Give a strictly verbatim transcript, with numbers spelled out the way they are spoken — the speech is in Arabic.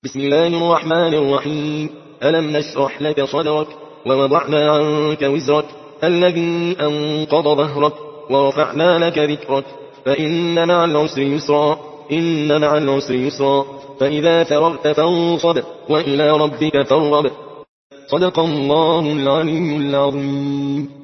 بسم الله الرحمن الرحيم. ألم نشرح لك صدرك ووضعنا عنك وزرك الذي أنقض ظهرك ورفعنا لك ذكرك فإن مع العسر يسرا إن مع العسر يسرا فإذا فرغت فانصب وإلى ربك فارغب. صدق الله العلي العظيم.